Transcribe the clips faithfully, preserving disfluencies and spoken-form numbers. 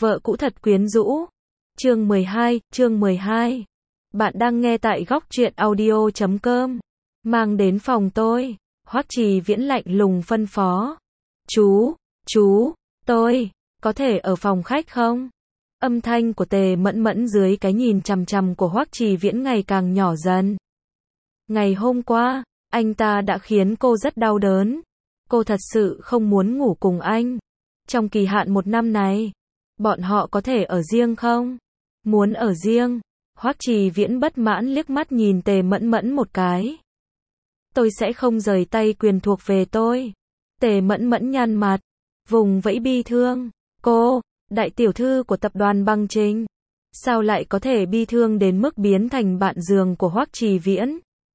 Vợ cũ thật quyến rũ. Chương mười hai, chương mười hai. Bạn đang nghe tại góc truyện audio chấm com. Mang đến phòng tôi. Hoắc Trì Viễn lạnh lùng phân phó. Chú, chú, tôi, có thể ở phòng khách không? Âm thanh của Tề Mẫn Mẫn dưới cái nhìn chằm chằm của Hoắc Trì Viễn ngày càng nhỏ dần. Ngày hôm qua, anh ta đã khiến cô rất đau đớn. Cô thật sự không muốn ngủ cùng anh. Trong kỳ hạn một năm này, bọn họ có thể ở riêng không? Muốn ở riêng. Hoắc Trì Viễn bất mãn liếc mắt nhìn Tề Mẫn Mẫn một cái. Tôi sẽ không rời tay quyền thuộc về tôi. Tề Mẫn Mẫn nhăn mặt, vùng vẫy bi thương. Cô, đại tiểu thư của tập đoàn Băng Trinh, sao lại có thể bi thương đến mức biến thành bạn giường của Hoắc Trì Viễn?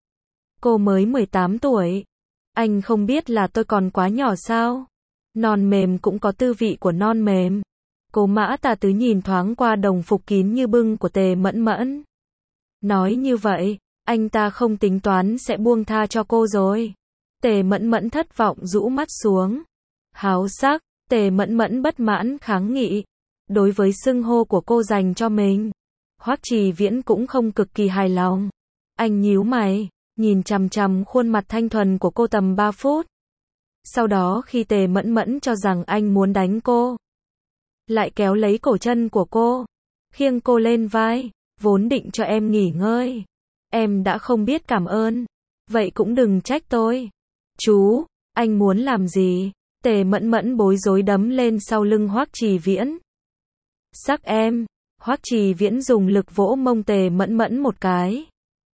Cô mới mười tám tuổi. Anh không biết là tôi còn quá nhỏ sao? Non mềm cũng có tư vị của non mềm. Cố Mã Tà Tứ nhìn thoáng qua đồng phục kín như bưng của Tề Mẫn Mẫn. Nói như vậy, anh ta không tính toán sẽ buông tha cho cô rồi. Tề Mẫn Mẫn thất vọng rũ mắt xuống. Háo sắc. Tề Mẫn Mẫn bất mãn kháng nghị. Đối với xưng hô của cô dành cho mình, Hoắc Trì Viễn cũng không cực kỳ hài lòng. Anh nhíu mày, nhìn chằm chằm khuôn mặt thanh thuần của cô tầm ba phút. Sau đó khi Tề Mẫn Mẫn cho rằng anh muốn đánh cô, lại kéo lấy cổ chân của cô, khiêng cô lên vai, vốn định cho em nghỉ ngơi. Em đã không biết cảm ơn, vậy cũng đừng trách tôi. Chú, anh muốn làm gì? Tề Mẫn Mẫn bối rối đấm lên sau lưng Hoắc Trì Viễn. Sắc em. Hoắc Trì Viễn dùng lực vỗ mông Tề Mẫn Mẫn một cái.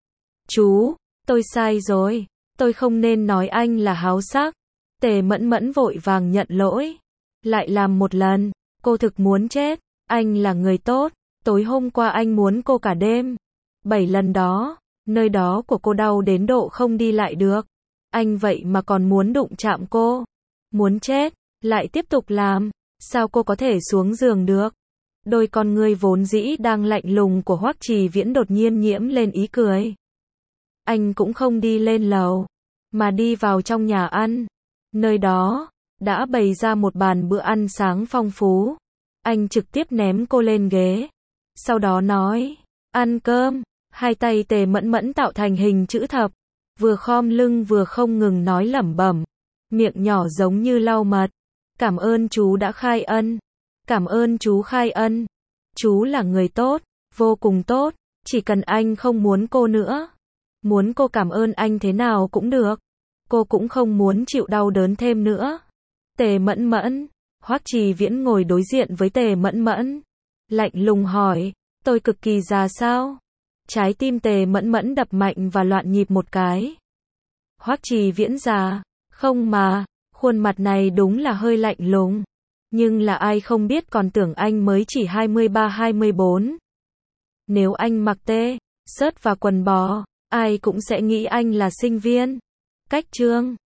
Chú, tôi sai rồi, tôi không nên nói anh là háo sắc. Tề Mẫn Mẫn vội vàng nhận lỗi. Lại làm một lần, cô thực muốn chết. Anh là người tốt, tối hôm qua anh muốn cô cả đêm. Bảy lần đó, nơi đó của cô đau đến độ không đi lại được. Anh vậy mà còn muốn đụng chạm cô. Muốn chết, lại tiếp tục làm, sao cô có thể xuống giường được? Đôi con ngươi vốn dĩ đang lạnh lùng của Hoắc Trì Viễn đột nhiên nhiễm lên ý cười. Anh cũng không đi lên lầu, mà đi vào trong nhà ăn. Nơi đó, đã bày ra một bàn bữa ăn sáng phong phú. Anh trực tiếp ném cô lên ghế. Sau đó nói, ăn cơm. Hai tay Tề Mẫn Mẫn tạo thành hình chữ thập. Vừa khom lưng vừa không ngừng nói lẩm bẩm. Miệng nhỏ giống như lau mật. Cảm ơn chú đã khai ân. Cảm ơn chú khai ân. Chú là người tốt, vô cùng tốt. Chỉ cần anh không muốn cô nữa. Muốn cô cảm ơn anh thế nào cũng được. Cô cũng không muốn chịu đau đớn thêm nữa. Tề Mẫn Mẫn. Hoắc Trì Viễn ngồi đối diện với Tề Mẫn Mẫn. Lạnh lùng hỏi, tôi cực kỳ già sao? Trái tim Tề Mẫn Mẫn đập mạnh và loạn nhịp một cái. Hoắc Trì Viễn già. Không mà, khuôn mặt này đúng là hơi lạnh lùng. Nhưng là ai không biết còn tưởng anh mới chỉ hai mươi ba hai mươi bốn. Nếu anh mặc tê, sớt và quần bò, ai cũng sẽ nghĩ anh là sinh viên. Cách trương.